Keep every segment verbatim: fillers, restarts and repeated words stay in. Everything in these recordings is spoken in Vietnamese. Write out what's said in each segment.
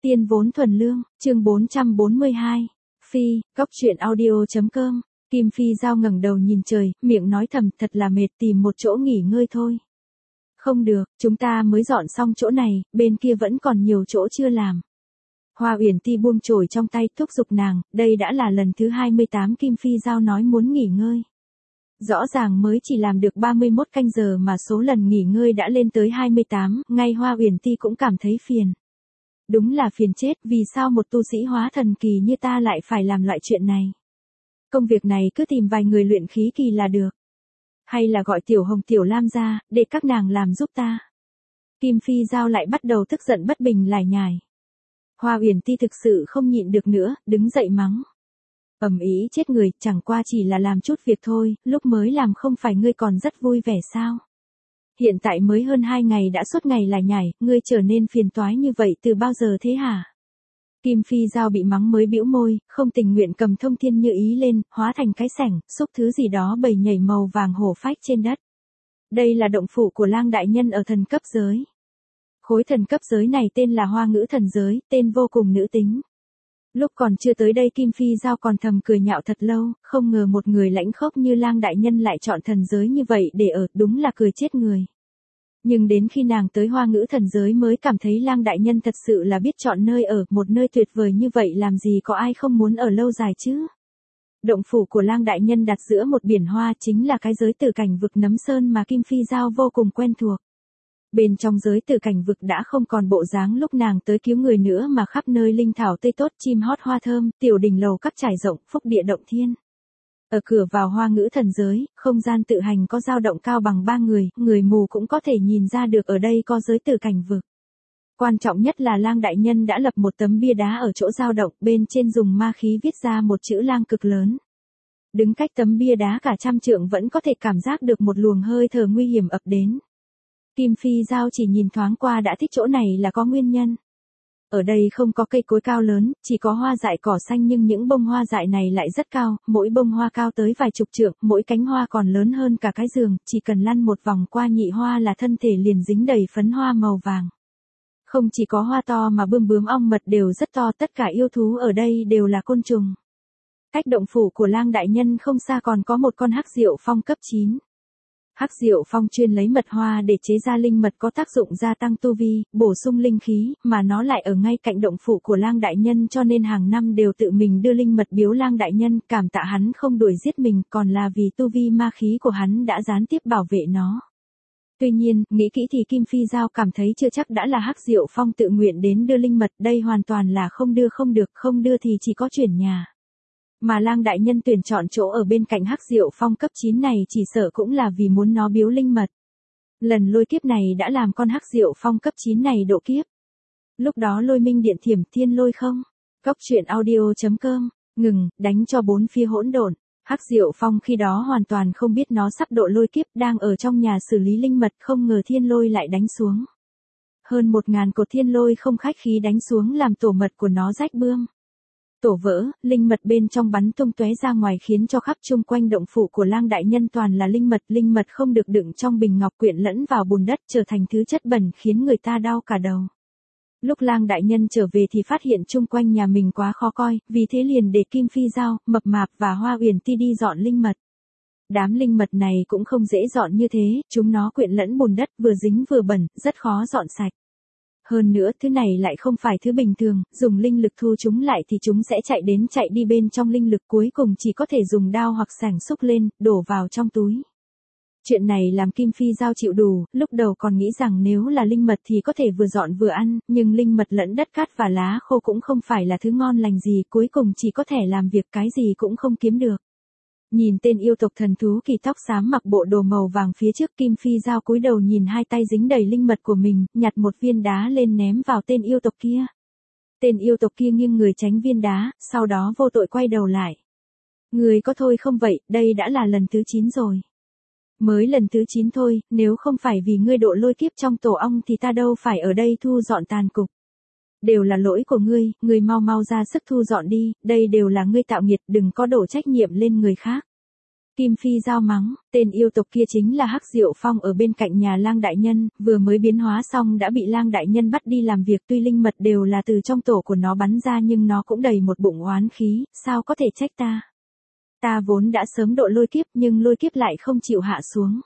Tiên vốn thuần lương, chương bốn trăm bốn mươi hai. Phi, góc truyện audio.com. Kim Phi Giao ngẩng đầu nhìn trời, miệng nói thầm, thật là mệt, tìm một chỗ nghỉ ngơi thôi. Không được, chúng ta mới dọn xong chỗ này, bên kia vẫn còn nhiều chỗ chưa làm. Hoa Uyển Ti buông chổi trong tay, thúc giục nàng, đây đã là lần thứ hai mươi tám Kim Phi Giao nói muốn nghỉ ngơi. Rõ ràng mới chỉ làm được ba mươi mốt canh giờ mà số lần nghỉ ngơi đã lên tới hai mươi tám, ngay Hoa Uyển Ti cũng cảm thấy phiền. Đúng là phiền chết, vì sao một tu sĩ hóa thần kỳ như ta lại phải làm loại chuyện này? Công việc này cứ tìm vài người luyện khí kỳ là được. Hay là gọi Tiểu Hồng Tiểu Lam ra, để các nàng làm giúp ta. Kim Phi Giao lại bắt đầu tức giận bất bình lải nhải. Hoa Uyển Ti thực sự không nhịn được nữa, đứng dậy mắng. Ầm ĩ chết người, chẳng qua chỉ là làm chút việc thôi, lúc mới làm không phải ngươi còn rất vui vẻ sao? Hiện tại mới hơn hai ngày đã suốt ngày lải nhải, ngươi trở nên phiền toái như vậy từ bao giờ thế hả? Kim Phi Giao bị mắng mới bĩu môi, không tình nguyện cầm thông thiên như ý lên, hóa thành cái sẻng, xúc thứ gì đó bầy nhảy màu vàng hổ phách trên đất. Đây là động phủ của Lang đại nhân ở thần cấp giới. Khối thần cấp giới này tên là Hoa Ngữ thần giới, tên vô cùng nữ tính. Lúc còn chưa tới đây Kim Phi Giao còn thầm cười nhạo thật lâu, không ngờ một người lãnh khốc như Lang đại nhân lại chọn thần giới như vậy để ở, đúng là cười chết người. Nhưng đến khi nàng tới Hoa Ngữ thần giới mới cảm thấy Lang đại nhân thật sự là biết chọn nơi ở, một nơi tuyệt vời như vậy làm gì có ai không muốn ở lâu dài chứ. Động phủ của Lang đại nhân đặt giữa một biển hoa chính là cái giới tử cảnh vực Nấm Sơn mà Kim Phi Giao vô cùng quen thuộc. Bên trong giới tử cảnh vực đã không còn bộ dáng lúc nàng tới cứu người nữa mà khắp nơi linh thảo tươi tốt, chim hót hoa thơm, tiểu đình lầu các trải rộng, phúc địa động thiên. Ở cửa vào Hoa Ngữ thần giới, không gian tự hành có dao động cao bằng ba người, người mù cũng có thể nhìn ra được ở đây có giới tử cảnh vực. Quan trọng nhất là Lang đại nhân đã lập một tấm bia đá ở chỗ dao động, bên trên dùng ma khí viết ra một chữ Lang cực lớn. Đứng cách tấm bia đá cả trăm trượng vẫn có thể cảm giác được một luồng hơi thở nguy hiểm ập đến. Kim Phi Giao chỉ nhìn thoáng qua đã thích chỗ này là có nguyên nhân. Ở đây không có cây cối cao lớn, chỉ có hoa dại cỏ xanh nhưng những bông hoa dại này lại rất cao, mỗi bông hoa cao tới vài chục trượng, mỗi cánh hoa còn lớn hơn cả cái giường, chỉ cần lăn một vòng qua nhị hoa là thân thể liền dính đầy phấn hoa màu vàng. Không chỉ có hoa to mà bươm bướm ong mật đều rất to, tất cả yêu thú ở đây đều là côn trùng. Cách động phủ của Lang đại nhân không xa còn có một con hắc diệu phong cấp chín. Hắc diệu phong chuyên lấy mật hoa để chế ra linh mật có tác dụng gia tăng tu vi, bổ sung linh khí, mà nó lại ở ngay cạnh động phủ của Lang đại nhân cho nên hàng năm đều tự mình đưa linh mật biếu Lang đại nhân, cảm tạ hắn không đuổi giết mình, còn là vì tu vi ma khí của hắn đã gián tiếp bảo vệ nó. Tuy nhiên, nghĩ kỹ thì Kim Phi Giao cảm thấy chưa chắc đã là Hắc diệu phong tự nguyện đến đưa linh mật, đây hoàn toàn là không đưa không được, không đưa thì chỉ có chuyển nhà. Mà Lang đại nhân tuyển chọn chỗ ở bên cạnh Hắc diệu phong cấp chín này chỉ sợ cũng là vì muốn nó biếu linh mật. Lần lôi kiếp này đã làm con Hắc diệu phong cấp chín này độ kiếp. Lúc đó lôi minh điện thiểm thiên lôi không? Góc truyện audio.com, ngừng, đánh cho bốn phía hỗn độn. Hắc diệu phong khi đó hoàn toàn không biết nó sắp độ lôi kiếp, đang ở trong nhà xử lý linh mật, không ngờ thiên lôi lại đánh xuống. Hơn một ngàn cột thiên lôi không khách khí đánh xuống làm tổ mật của nó rách bươm. Tổ vỡ, linh mật bên trong bắn tung tóe ra ngoài khiến cho khắp chung quanh động phủ của Lang đại nhân toàn là linh mật, linh mật không được đựng trong bình ngọc quyện lẫn vào bùn đất trở thành thứ chất bẩn khiến người ta đau cả đầu. Lúc Lang đại nhân trở về thì phát hiện chung quanh nhà mình quá khó coi, vì thế liền để Kim Phi Giao, Mập Mạp và Hoa Uyển Ti đi dọn linh mật. Đám linh mật này cũng không dễ dọn như thế, chúng nó quyện lẫn bùn đất vừa dính vừa bẩn, rất khó dọn sạch. Hơn nữa, thứ này lại không phải thứ bình thường, dùng linh lực thu chúng lại thì chúng sẽ chạy đến chạy đi bên trong linh lực, cuối cùng chỉ có thể dùng đao hoặc sảng xúc lên, đổ vào trong túi. Chuyện này làm Kim Phi Giao chịu đủ, lúc đầu còn nghĩ rằng nếu là linh mật thì có thể vừa dọn vừa ăn, nhưng linh mật lẫn đất cát và lá khô cũng không phải là thứ ngon lành gì, cuối cùng chỉ có thể làm việc cái gì cũng không kiếm được. Nhìn tên yêu tộc thần thú kỳ tóc xám mặc bộ đồ màu vàng phía trước, Kim Phi Giao cúi đầu nhìn hai tay dính đầy linh mật của mình, nhặt một viên đá lên ném vào tên yêu tộc kia. Tên yêu tộc kia nghiêng người tránh viên đá, sau đó vô tội quay đầu lại. Người có thôi không vậy, đây đã là lần thứ chín rồi. Mới lần thứ chín thôi, nếu không phải vì ngươi độ lôi kiếp trong tổ ong thì ta đâu phải ở đây thu dọn tàn cục. Đều là lỗi của ngươi, ngươi mau mau ra sức thu dọn đi, đây đều là ngươi tạo nghiệt, đừng có đổ trách nhiệm lên người khác. Kim Phi Giao mắng, tên yêu tộc kia chính là Hắc Diệu Phong ở bên cạnh nhà Lang đại nhân, vừa mới biến hóa xong đã bị Lang đại nhân bắt đi làm việc, tuy linh mật đều là từ trong tổ của nó bắn ra nhưng nó cũng đầy một bụng oán khí, sao có thể trách ta. Ta vốn đã sớm độ lôi kiếp nhưng lôi kiếp lại không chịu hạ xuống.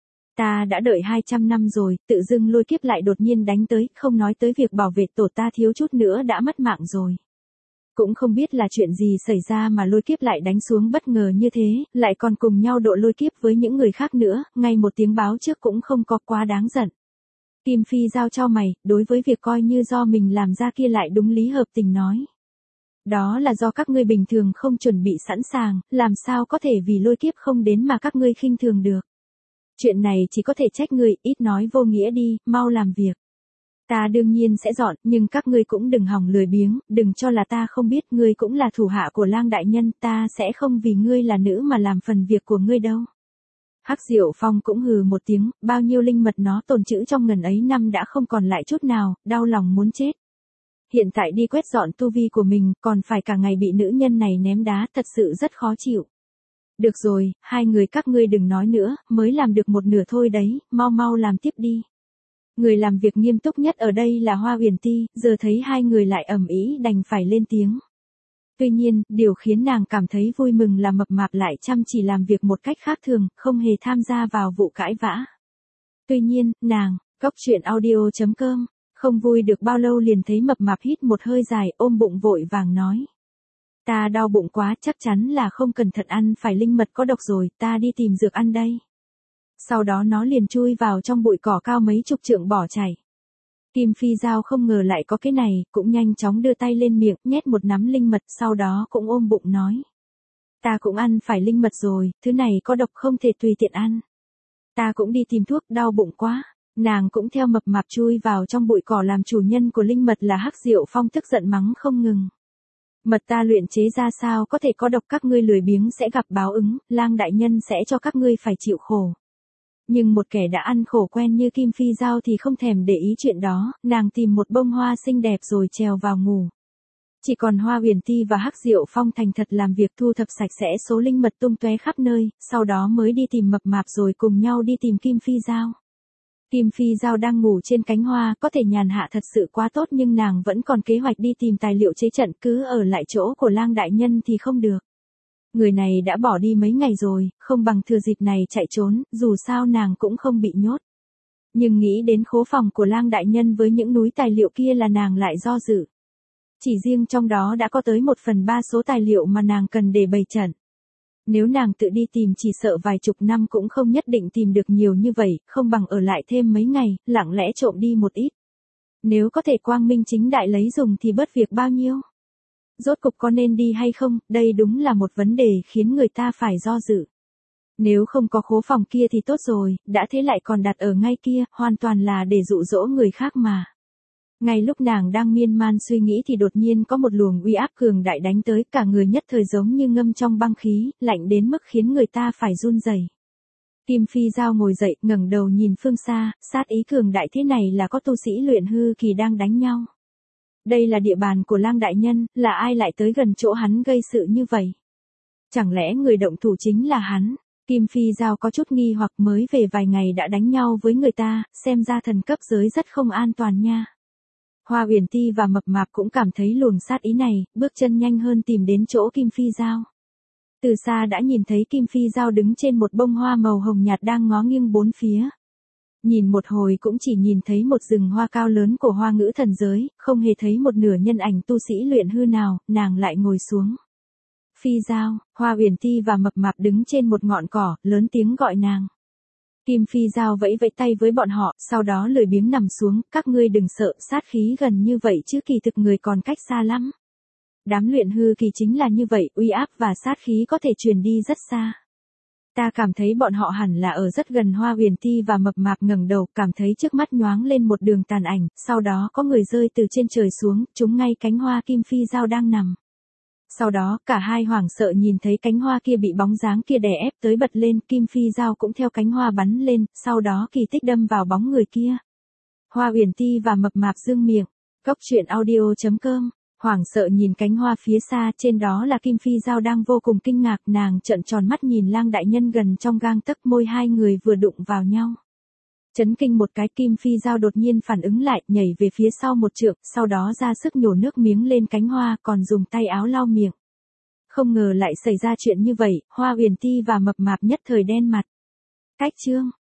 Ta đã đợi hai trăm năm rồi, tự dưng lôi kiếp lại đột nhiên đánh tới, không nói tới việc bảo vệ tổ ta thiếu chút nữa đã mất mạng rồi. Cũng không biết là chuyện gì xảy ra mà lôi kiếp lại đánh xuống bất ngờ như thế, lại còn cùng nhau độ lôi kiếp với những người khác nữa, ngay một tiếng báo trước cũng không có, quá đáng giận. Kim Phi Giao cho mày, đối với việc coi như do mình làm ra kia lại đúng lý hợp tình nói. Đó là do các ngươi bình thường không chuẩn bị sẵn sàng, làm sao có thể vì lôi kiếp không đến mà các ngươi khinh thường được. Chuyện này chỉ có thể trách ngươi, ít nói vô nghĩa đi, mau làm việc. Ta đương nhiên sẽ dọn, nhưng các ngươi cũng đừng hòng lười biếng, đừng cho là ta không biết, ngươi cũng là thủ hạ của Lang đại nhân, ta sẽ không vì ngươi là nữ mà làm phần việc của ngươi đâu. Hắc Diệu Phong cũng hừ một tiếng, bao nhiêu linh mật nó tồn trữ trong ngần ấy năm đã không còn lại chút nào, đau lòng muốn chết. Hiện tại đi quét dọn tu vi của mình, còn phải cả ngày bị nữ nhân này ném đá, thật sự rất khó chịu. Được rồi, hai người các ngươi đừng nói nữa, mới làm được một nửa thôi đấy, mau mau làm tiếp đi. Người làm việc nghiêm túc nhất ở đây là Hoa Uyển Ti, giờ thấy hai người lại ầm ĩ đành phải lên tiếng. Tuy nhiên, điều khiến nàng cảm thấy vui mừng là Mập Mạp lại chăm chỉ làm việc một cách khác thường, không hề tham gia vào vụ cãi vã. Tuy nhiên, nàng, Cốc Truyện Audio chấm com, không vui được bao lâu liền thấy Mập Mạp hít một hơi dài, ôm bụng vội vàng nói. Ta đau bụng quá, chắc chắn là không cẩn thận ăn phải linh mật có độc rồi, ta đi tìm dược ăn đây. Sau đó nó liền chui vào trong bụi cỏ cao mấy chục trượng bỏ chạy. Kim Phi Giao không ngờ lại có cái này, cũng nhanh chóng đưa tay lên miệng, nhét một nắm linh mật, sau đó cũng ôm bụng nói. Ta cũng ăn phải linh mật rồi, thứ này có độc không thể tùy tiện ăn. Ta cũng đi tìm thuốc, đau bụng quá. Nàng cũng theo Mập Mạp chui vào trong bụi cỏ, làm chủ nhân của linh mật là Hắc Diệu Phong tức giận mắng không ngừng. Mật ta luyện chế ra sao có thể có độc, các ngươi lười biếng sẽ gặp báo ứng, Lang đại nhân sẽ cho các ngươi phải chịu khổ. Nhưng một kẻ đã ăn khổ quen như Kim Phi Giao thì không thèm để ý chuyện đó, nàng tìm một bông hoa xinh đẹp rồi trèo vào ngủ. Chỉ còn Hoa Uyển Ti và Hắc Diệu Phong thành thật làm việc thu thập sạch sẽ số linh mật tung tóe khắp nơi, sau đó mới đi tìm Mập Mạp rồi cùng nhau đi tìm Kim Phi Giao. Kim Phi Giao đang ngủ trên cánh hoa, có thể nhàn hạ thật sự quá tốt, nhưng nàng vẫn còn kế hoạch đi tìm tài liệu chế trận, cứ ở lại chỗ của Lang đại nhân thì không được. Người này đã bỏ đi mấy ngày rồi, không bằng thừa dịp này chạy trốn, dù sao nàng cũng không bị nhốt. Nhưng nghĩ đến khố phòng của Lang đại nhân với những núi tài liệu kia là nàng lại do dự. Chỉ riêng trong đó đã có tới một phần ba số tài liệu mà nàng cần để bày trận. Nếu nàng tự đi tìm chỉ sợ vài chục năm cũng không nhất định tìm được nhiều như vậy, không bằng ở lại thêm mấy ngày, lặng lẽ trộm đi một ít. Nếu có thể quang minh chính đại lấy dùng thì bớt việc bao nhiêu. Rốt cục có nên đi hay không, đây đúng là một vấn đề khiến người ta phải do dự. Nếu không có khố phòng kia thì tốt rồi, đã thế lại còn đặt ở ngay kia, hoàn toàn là để dụ dỗ người khác mà. Ngay lúc nàng đang miên man suy nghĩ thì đột nhiên có một luồng uy áp cường đại đánh tới, cả người nhất thời giống như ngâm trong băng khí, lạnh đến mức khiến người ta phải run rẩy. Kim Phi Giao ngồi dậy, ngẩng đầu nhìn phương xa, sát ý cường đại thế này là có tu sĩ luyện hư kỳ đang đánh nhau. Đây là địa bàn của Lang đại nhân, là ai lại tới gần chỗ hắn gây sự như vậy? Chẳng lẽ người động thủ chính là hắn? Kim Phi Giao có chút nghi hoặc, mới về vài ngày đã đánh nhau với người ta, xem ra thần cấp giới rất không an toàn nha. Hoa Uyển Ti và Mập Mạp cũng cảm thấy luồng sát ý này, bước chân nhanh hơn tìm đến chỗ Kim Phi Giao. Từ xa đã nhìn thấy Kim Phi Giao đứng trên một bông hoa màu hồng nhạt đang ngó nghiêng bốn phía. Nhìn một hồi cũng chỉ nhìn thấy một rừng hoa cao lớn của Hoa Ngữ thần giới, không hề thấy một nửa nhân ảnh tu sĩ luyện hư nào, nàng lại ngồi xuống. Phi Giao, Hoa Uyển Ti và Mập Mạp đứng trên một ngọn cỏ, lớn tiếng gọi nàng. Kim Phi Giao vẫy vẫy tay với bọn họ, sau đó lười biếng nằm xuống, các ngươi đừng sợ, sát khí gần như vậy chứ kỳ thực người còn cách xa lắm. Đám luyện hư kỳ chính là như vậy, uy áp và sát khí có thể truyền đi rất xa. Ta cảm thấy bọn họ hẳn là ở rất gần. Hoa Uyển Ti và Mập Mạp ngẩng đầu, cảm thấy trước mắt nhoáng lên một đường tàn ảnh, sau đó có người rơi từ trên trời xuống, trúng ngay cánh hoa Kim Phi Giao đang nằm. Sau đó, cả hai hoảng sợ nhìn thấy cánh hoa kia bị bóng dáng kia đè ép tới bật lên, Kim Phi Giao cũng theo cánh hoa bắn lên, sau đó kỳ tích đâm vào bóng người kia. Hoa Uyển Ti và Mập Mạp dương miệng. Cốc Truyện Audio chấm com Hoảng sợ nhìn cánh hoa phía xa, trên đó là Kim Phi Giao đang vô cùng kinh ngạc, nàng trợn tròn mắt nhìn Lang đại nhân gần trong gang tấc, môi hai người vừa đụng vào nhau. Chấn kinh một cái, Kim Phi Giao đột nhiên phản ứng lại, nhảy về phía sau một trượng, sau đó ra sức nhổ nước miếng lên cánh hoa, còn dùng tay áo lau miệng. Không ngờ lại xảy ra chuyện như vậy, Hoa Uyển Ti và Mập Mạp nhất thời đen mặt. Cách chương